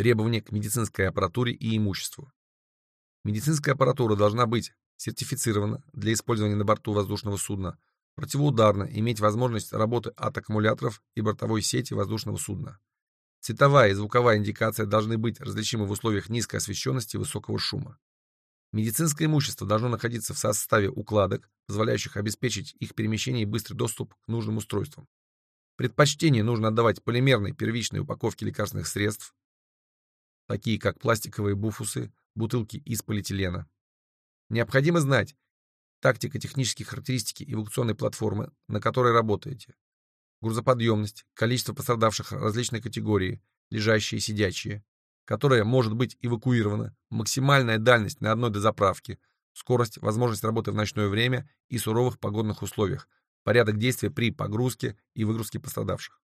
Требования к медицинской аппаратуре и имуществу. Медицинская аппаратура должна быть сертифицирована для использования на борту воздушного судна, противоударна, иметь возможность работы от аккумуляторов и бортовой сети воздушного судна. Цветовая и звуковая индикация должны быть различимы в условиях низкой освещенности и высокого шума. Медицинское имущество должно находиться в составе укладок, позволяющих обеспечить их перемещение и быстрый доступ к нужным устройствам. Предпочтение нужно отдавать полимерной первичной упаковке лекарственных средств, такие как пластиковые буфусы, бутылки из полиэтилена. Необходимо знать тактико-технические характеристики эвакуационной платформы, на которой работаете. Грузоподъемность, количество пострадавших различной категории, лежащие и сидячие, которая может быть эвакуирована, максимальная дальность на одной дозаправке, скорость, возможность работы в ночное время и суровых погодных условиях, порядок действия при погрузке и выгрузке пострадавших.